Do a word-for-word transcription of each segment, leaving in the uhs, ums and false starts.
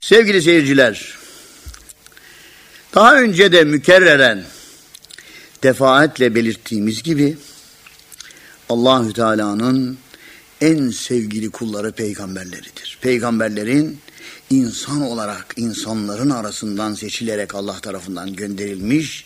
Sevgili seyirciler, daha önce de mükerreren defaatle belirttiğimiz gibi Allahü Teala'nın en sevgili kulları peygamberleridir. Peygamberlerin insan olarak insanların arasından seçilerek Allah tarafından gönderilmiş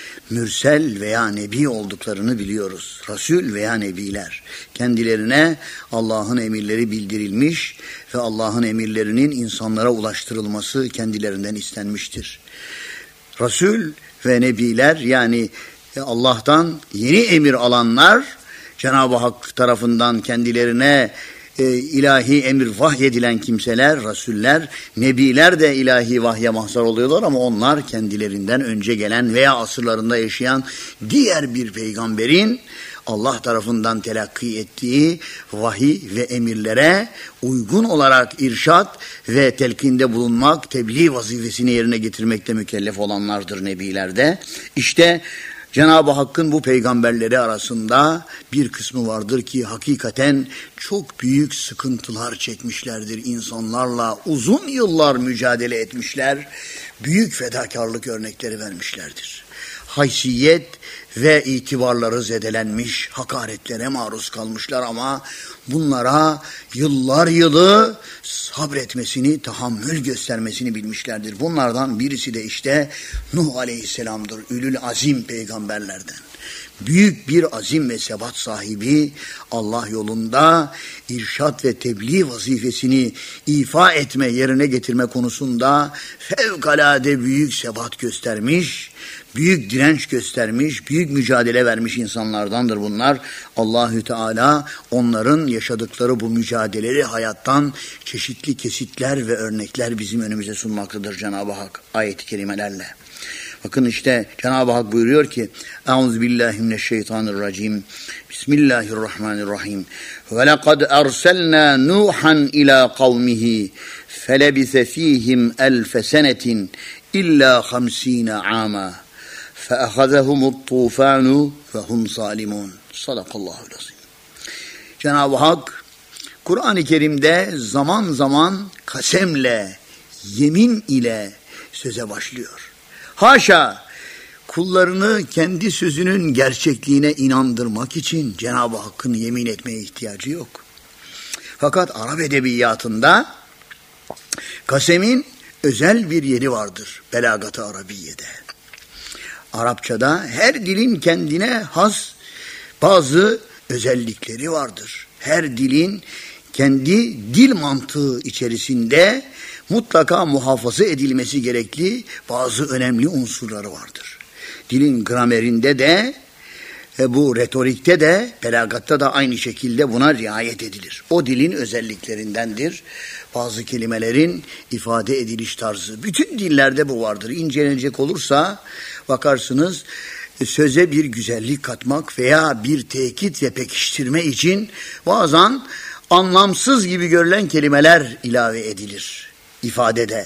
mürsel veya nebi olduklarını biliyoruz. Resul veya nebiler. Kendilerine Allah'ın emirleri bildirilmiş ve Allah'ın emirlerinin insanlara ulaştırılması kendilerinden istenmiştir. Resul ve nebiler, yani Allah'tan yeni emir alanlar, Cenab-ı Hak tarafından kendilerine e, ilahi emir vahyedilen kimseler, Resuller, nebiler de ilahi vahye mahzar oluyorlar ama onlar kendilerinden önce gelen veya asırlarında yaşayan diğer bir peygamberin Allah tarafından telakki ettiği vahiy ve emirlere uygun olarak irşat ve telkinde bulunmak, tebliğ vazifesini yerine getirmekte mükellef olanlardır nebilerde. İşte Cenab-ı Hakk'ın bu peygamberleri arasında bir kısmı vardır ki hakikaten çok büyük sıkıntılar çekmişlerdir. İnsanlarla uzun yıllar mücadele etmişler, büyük fedakarlık örnekleri vermişlerdir. Haysiyet ve itibarları zedelenmiş, hakaretlere maruz kalmışlar ama bunlara yıllar yılı sabretmesini, tahammül göstermesini bilmişlerdir. Bunlardan birisi de işte Nuh Aleyhisselam'dır, ülül azim peygamberlerden. Büyük bir azim ve sebat sahibi, Allah yolunda irşat ve tebliğ vazifesini ifa etme, yerine getirme konusunda fevkalade büyük sebat göstermiş, büyük direnç göstermiş, büyük mücadele vermiş insanlardandır bunlar. Allahü Teala onların yaşadıkları bu mücadeleleri hayattan çeşitli kesitler ve örnekler bizim önümüze sunmaktadır Cenab-ı Hak ayet-i kerimelerle. Bakın işte Cenab-ı Hak buyuruyor ki Euzubillahimineşşeytanirracim. Bismillahirrahmanirrahim. Ve lekad erselna Nuhan ila kavmihi felebise fihim elfe senetin illa hamsine ama feahazehumut tufanu ve hum zalimun. Sadakallahul azim. Cenab-ı Hak Kur'an-ı Kerim'de zaman zaman kasemle, yemin ile söze başlıyor. Haşa, kullarını kendi sözünün gerçekliğine inandırmak için Cenab-ı Hakk'ın yemin etmeye ihtiyacı yok. Fakat Arap edebiyatında kasemin özel bir yeri vardır Belagat-ı Arabiye'de. Arapçada her dilin kendine has bazı özellikleri vardır. Her dilin kendi dil mantığı içerisinde mutlaka muhafaza edilmesi gerekli bazı önemli unsurları vardır. Dilin gramerinde de, e, bu retorikte de, belagatta da aynı şekilde buna riayet edilir. O dilin özelliklerindendir. Bazı kelimelerin ifade ediliş tarzı. Bütün dillerde bu vardır. İncelenecek olursa bakarsınız söze bir güzellik katmak veya bir tekit ve pekiştirme için bazen anlamsız gibi görülen kelimeler ilave edilir ifadede.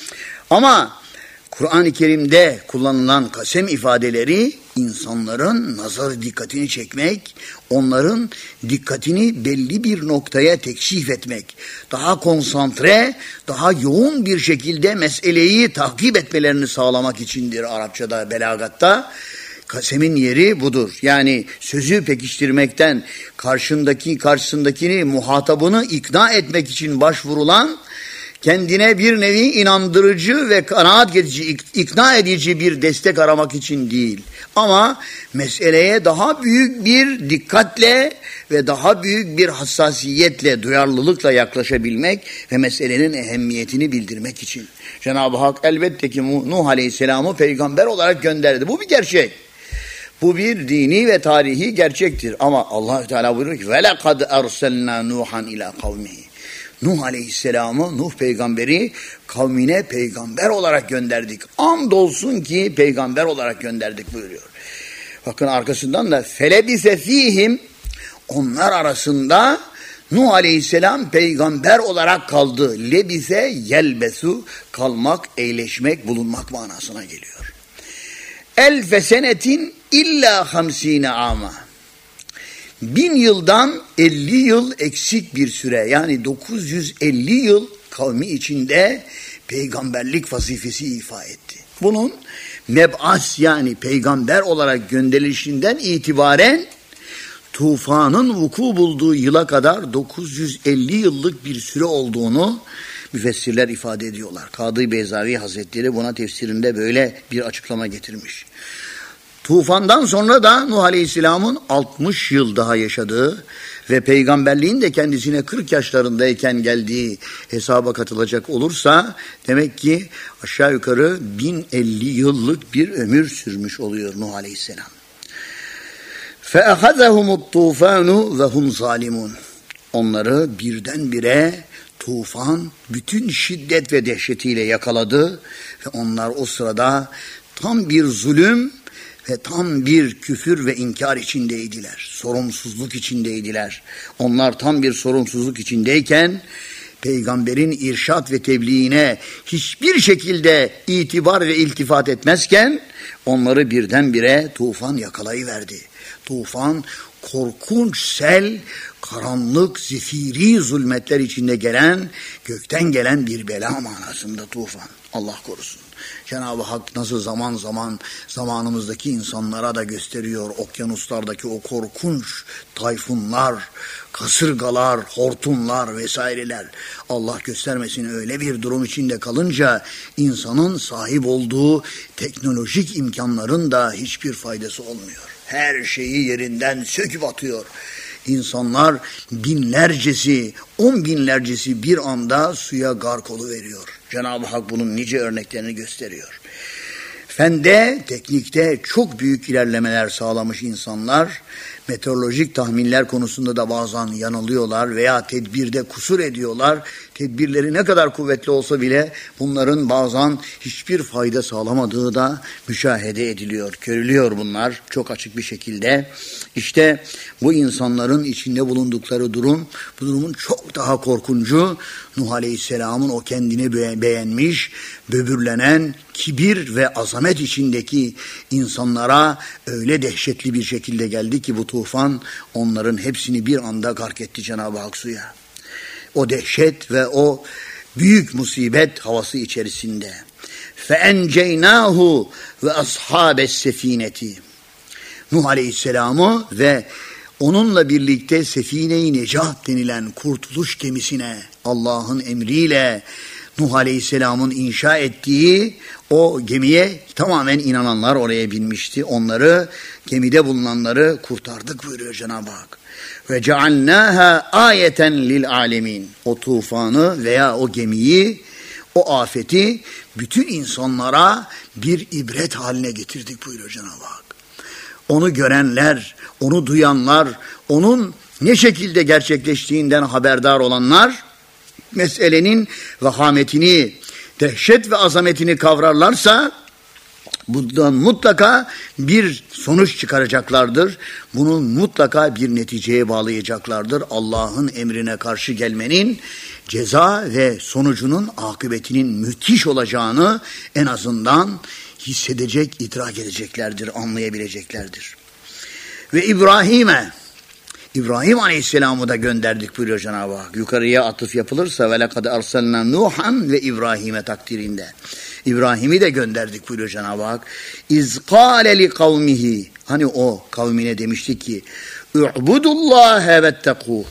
Ama Kur'an-ı Kerim'de kullanılan kasem ifadeleri insanların nazar dikkatini çekmek, onların dikkatini belli bir noktaya tekşif etmek, daha konsantre, daha yoğun bir şekilde meseleyi takip etmelerini sağlamak içindir Arapçada, belagatta. Kasemin yeri budur. Yani sözü pekiştirmekten karşındaki karşısındakini, muhatabını ikna etmek için başvurulan, kendine bir nevi inandırıcı ve kanaat edici, ikna edici bir destek aramak için değil. Ama meseleye daha büyük bir dikkatle ve daha büyük bir hassasiyetle, duyarlılıkla yaklaşabilmek ve meselenin ehemmiyetini bildirmek için. Cenab-ı Hak elbette ki Nuh Aleyhisselam'ı peygamber olarak gönderdi. Bu bir gerçek. Bu bir dini ve tarihi gerçektir. Ama Allah Teala buyuruyor ki وَلَقَدْ اَرْسَلْنَا نُوحًا اِلَى قَوْمِهِ. Nuh Aleyhisselam'ı, Nuh peygamberi kavmine peygamber olarak gönderdik. Andolsun ki peygamber olarak gönderdik buyuruyor. Bakın arkasından da felebise fihim, onlar arasında Nuh Aleyhisselam peygamber olarak kaldı. Lebise yelbesu, kalmak, eğleşmek, bulunmak manasına geliyor. Elfe senetin illa hamsine ama. Bin yıldan elli yıl eksik bir süre, yani dokuz yüz elli yıl kavmi içinde peygamberlik vazifesi ifa etti. Bunun meb'as yani peygamber olarak gönderilişinden itibaren tufanın vuku bulduğu yıla kadar dokuz yüz elli yıllık bir süre olduğunu müfessirler ifade ediyorlar. Kadı Beyzavi Hazretleri buna tefsirinde böyle bir açıklama getirmiş. Tufandan sonra da Nuh Aleyhisselam'ın altmış yıl daha yaşadığı ve peygamberliğin de kendisine kırk yaşlarındayken geldiği hesaba katılacak olursa demek ki aşağı yukarı bin elli yıllık bir ömür sürmüş oluyor Nuh Aleyhisselam. فَأَخَذَهُمُ الطُّوفَانُ وَهُمْ ظَالِمُونَ Onları birdenbire tufan bütün şiddet ve dehşetiyle yakaladı ve onlar o sırada tam bir zulüm ve tam bir küfür ve inkar içindeydiler. Sorumsuzluk içindeydiler. Onlar tam bir sorumsuzluk içindeyken peygamberin irşat ve tebliğine hiçbir şekilde itibar ve iltifat etmezken onları birdenbire tufan yakalayıverdi. Tufan korkunç sel, karanlık, zifiri zulmetler içinde gelen, gökten gelen bir bela manasında tufan. Allah korusun. Cenab-ı Hak nasıl zaman zaman zamanımızdaki insanlara da gösteriyor okyanuslardaki o korkunç tayfunlar, kasırgalar, hortumlar vesaireler. Allah göstermesin öyle bir durum içinde kalınca insanın sahip olduğu teknolojik imkanların da hiçbir faydası olmuyor. Her şeyi yerinden söküp atıyor. İnsanlar binlercesi, on binlercesi bir anda suya gark oluveriyor. Cenab-ı Hak bunun nice örneklerini gösteriyor. Fende, teknikte çok büyük ilerlemeler sağlamış insanlar, meteorolojik tahminler konusunda da bazen yanılıyorlar veya tedbirde kusur ediyorlar. Tedbirleri ne kadar kuvvetli olsa bile bunların bazen hiçbir fayda sağlamadığı da müşahede ediliyor, görülüyor bunlar çok açık bir şekilde. İşte bu insanların içinde bulundukları durum, bu durumun çok daha korkuncu. Nuh Aleyhisselam'ın o kendini beğenmiş, böbürlenen, kibir ve azamet içindeki insanlara öyle dehşetli bir şekilde geldi ki bu tufan onların hepsini bir anda gark etti Cenab-ı Hak suya. O dehşet ve o büyük musibet havası içerisinde. فَاَنْجَيْنَاهُ وَأَصْحَابَ السَّف۪ينَةِ Nuh Aleyhisselam'ı ve onunla birlikte Sefine-i Necat denilen kurtuluş gemisine Allah'ın emriyle Nuh Aleyhisselam'ın inşa ettiği o gemiye tamamen inananlar oraya binmişti. Onları, gemide bulunanları kurtardık buyuruyor Cenab-ı Hak. Ve cealnâhâ âyeten lil âlemin. O tufanı veya o gemiyi, o afeti bütün insanlara bir ibret haline getirdik buyuruyor Cenab-ı Hak. Onu görenler, onu duyanlar, onun ne şekilde gerçekleştiğinden haberdar olanlar, meselenin vahametini, dehşet ve azametini kavrarlarsa bundan mutlaka bir sonuç çıkaracaklardır. Bunun mutlaka bir neticeye bağlayacaklardır. Allah'ın emrine karşı gelmenin ceza ve sonucunun akıbetinin müthiş olacağını en azından hissedecek, idrak edeceklerdir, anlayabileceklerdir. Ve İbrahim'e, İbrahim Aleyhisselam'ı da gönderdik buyuruyor Cenab-ı Hak. Yukarıya atıf yapılırsa وَلَقَدْ أَرْسَلْنَا نُوحًا ve İbrahim'e takdirinde. İbrahim'i de gönderdik buyuruyor Cenab-ı Hak. اِذْ قَالَ لِقَوْمِهِ Hani o kavmine demişti ki اُعْبُدُ اللّٰهَ وَاتَّقُوهُ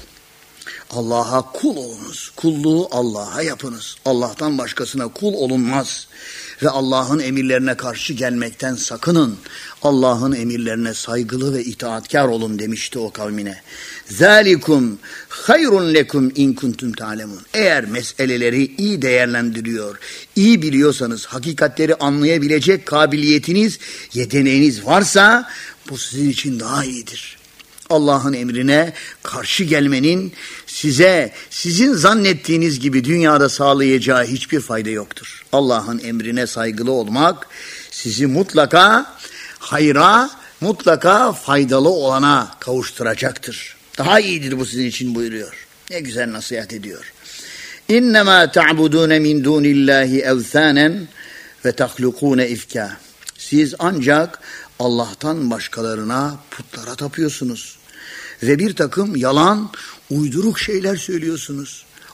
Allah'a kul olunuz. Kulluğu Allah'a yapınız. Allah'tan başkasına kul olunmaz. Ve Allah'ın emirlerine karşı gelmekten sakının. Allah'ın emirlerine saygılı ve itaatkar olun demişti o kavmine. ذَٰلِكُمْ خَيْرٌ لَكُمْ اِنْ كُنْتُمْ تَعْلَمُونَ Eğer meseleleri iyi değerlendiriyor, iyi biliyorsanız, hakikatleri anlayabilecek kabiliyetiniz, yeteneğiniz varsa bu sizin için daha iyidir. Allah'ın emrine karşı gelmenin size, sizin zannettiğiniz gibi dünyada sağlayacağı hiçbir fayda yoktur. Allah'ın emrine saygılı olmak sizi mutlaka hayra, mutlaka faydalı olana kavuşturacaktır. Daha iyidir bu sizin için buyuruyor. Ne güzel nasihat ediyor. İnnemâ ta'budûne min dûnillâhi evthânen ve tahlukûne ifkâ. Siz ancak Allah'tan başkalarına putlara tapıyorsunuz. Ve bir takım yalan, uyduruk şeyler söylüyorsunuz.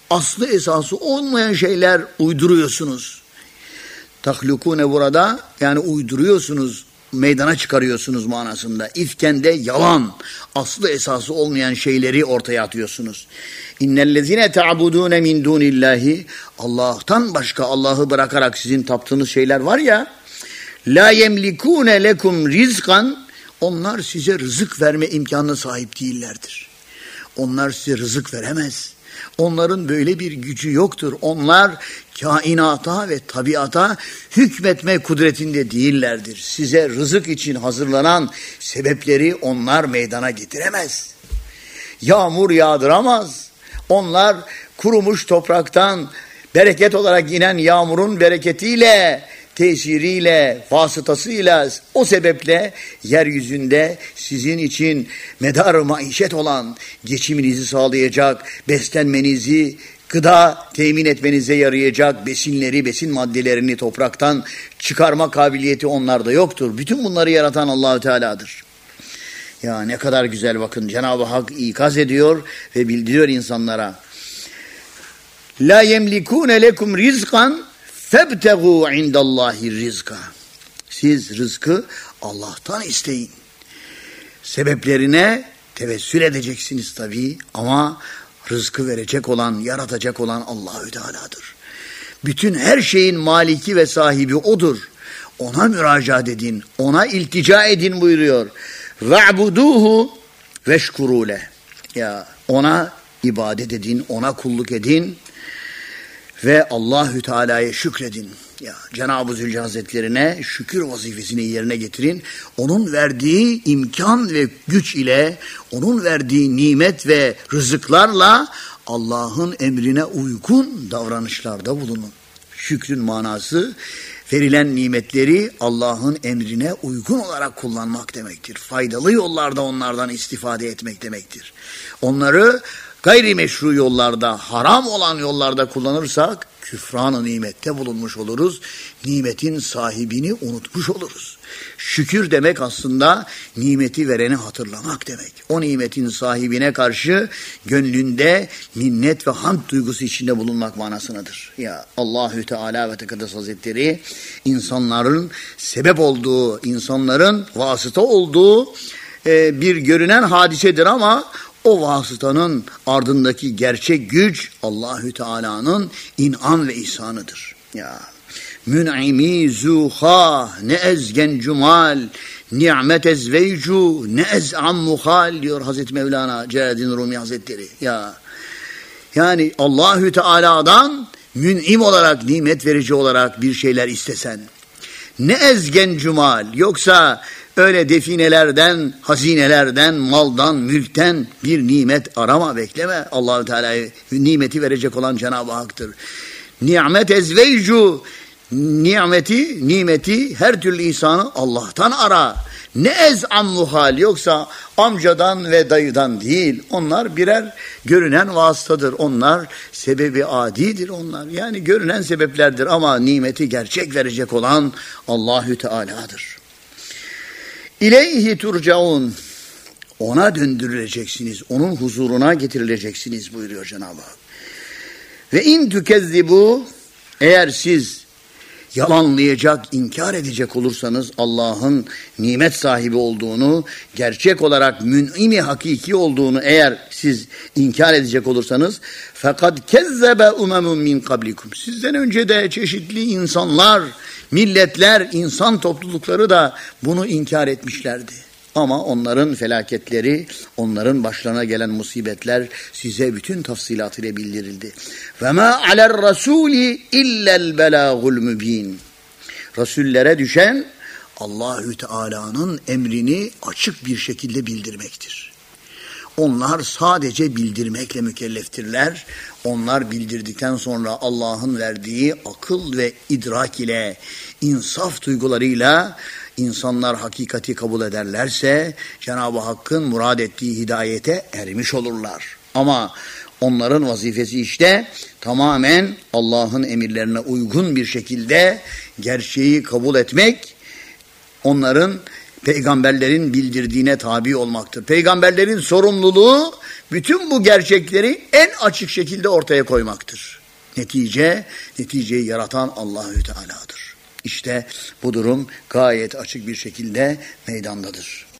aslı esası olmayan şeyler uyduruyorsunuz. Tahlukune burada yani uyduruyorsunuz, meydana çıkarıyorsunuz manasında. İfkende yalan, aslı esası olmayan şeyleri ortaya atıyorsunuz. İnnellezine ta'budune min dunillahi, Allah'tan başka Allah'ı bırakarak sizin taptığınız şeyler var ya, la yemlikune lekum rizkan, onlar size rızık verme imkanına sahip değillerdir. Onlar size rızık veremez. Onların böyle bir gücü yoktur. Onlar kainata ve tabiata hükmetme kudretinde değillerdir. Size rızık için hazırlanan sebepleri onlar meydana getiremez. Yağmur yağdıramaz. Onlar kurumuş topraktan bereket olarak inen yağmurun bereketiyle, tesiriyle, vasıtasıyla, o sebeple yeryüzünde sizin için medar-ı maişet olan, geçiminizi sağlayacak, beslenmenizi, gıda temin etmenize yarayacak besinleri, besin maddelerini topraktan çıkarma kabiliyeti onlarda yoktur. Bütün bunları yaratan Allah-u Teala'dır. Ya ne kadar güzel, bakın Cenab-ı Hak ikaz ediyor ve bildiriyor insanlara. La yemlikune lekum rizkan febtegu indallahi rizka. Siz rızkı Allah'tan isteyin. Sebeplerine tevessül edeceksiniz tabii ama rızkı verecek olan, yaratacak olan Allahü Teala'dır. Bütün her şeyin maliki ve sahibi O'dur. Ona müracaat edin, ona iltica edin buyuruyor. Ve'buduhu veşkurule. Ya ona ibadet edin, ona kulluk edin ve Allahü Teala'ya şükredin. Ya Cenab-ı Zülcelal Hazretlerine şükür vazifesini yerine getirin. Onun verdiği imkan ve güç ile, onun verdiği nimet ve rızıklarla Allah'ın emrine uygun davranışlarda bulunun. Şükrün manası, verilen nimetleri Allah'ın emrine uygun olarak kullanmak demektir. Faydalı yollarda onlardan istifade etmek demektir. Onları gayri meşru yollarda, haram olan yollarda kullanırsak küfran-ı nimette bulunmuş oluruz. Nimetin sahibini unutmuş oluruz. Şükür demek aslında nimeti vereni hatırlamak demek. O nimetin sahibine karşı gönlünde minnet ve hamd duygusu içinde bulunmak manasındadır. Ya Allahü Teala ve Tekaddes Hazretleri insanların sebep olduğu, insanların vasıta olduğu e, bir görünen hadisedir ama o vasıtanın ardındaki gerçek güç Allahü Teala'nın inan ve ihsanıdır. Ya mün'imi zuha ne ezgen cumal ni'met ezveycu ne ez'am muhal diyor Hazreti Mevlana Celaleddin Rumi Hazretleri. Ya yani Allahü Teala'dan mün'im olarak, nimet verici olarak bir şeyler istesen, ne ezgen cumal, yoksa öyle definelerden, hazinelerden, maldan, mülkten bir nimet arama, bekleme. Allah-u Teala'ya nimeti verecek olan Cenab-ı Hak'tır. Ni'met ezveycu, nimeti, nimeti, her türlü ihsanı Allah'tan ara. Ne ez'am muhal, yoksa amcadan ve dayıdan değil. Onlar birer görünen vasıtadır. Onlar sebebi adidir onlar. Yani görünen sebeplerdir ama nimeti gerçek verecek olan Allahü Teala'dır. İleyhi turcaun, ona döndürüleceksiniz, onun huzuruna getirileceksiniz buyuruyor Cenab-ı Hak. Ve in tükezzibu, eğer siz yalanlayacak, inkar edecek olursanız Allah'ın nimet sahibi olduğunu, gerçek olarak mün'imi hakiki olduğunu eğer siz inkar edecek olursanız fakat kezzebe umemun min kablikum, sizden önce de çeşitli insanlar, milletler, insan toplulukları da bunu inkar etmişlerdi. Ama onların felaketleri, onların başlarına gelen musibetler size bütün tafsilatıyla bildirildi. Ve ma aler rasuli illel belagul mübin. Rasullere düşen Allahü Teala'nın emrini açık bir şekilde bildirmektir. Onlar sadece bildirmekle mükelleftirler. Onlar bildirdikten sonra Allah'ın verdiği akıl ve idrak ile, insaf duygularıyla insanlar hakikati kabul ederlerse Cenab-ı Hakk'ın murad ettiği hidayete ermiş olurlar. Ama onların vazifesi işte tamamen Allah'ın emirlerine uygun bir şekilde gerçeği kabul etmek, onların peygamberlerin bildirdiğine tabi olmaktır. Peygamberlerin sorumluluğu bütün bu gerçekleri en açık şekilde ortaya koymaktır. Netice, neticeyi yaratan Allahü Teala'dır. İşte bu durum gayet açık bir şekilde meydandadır.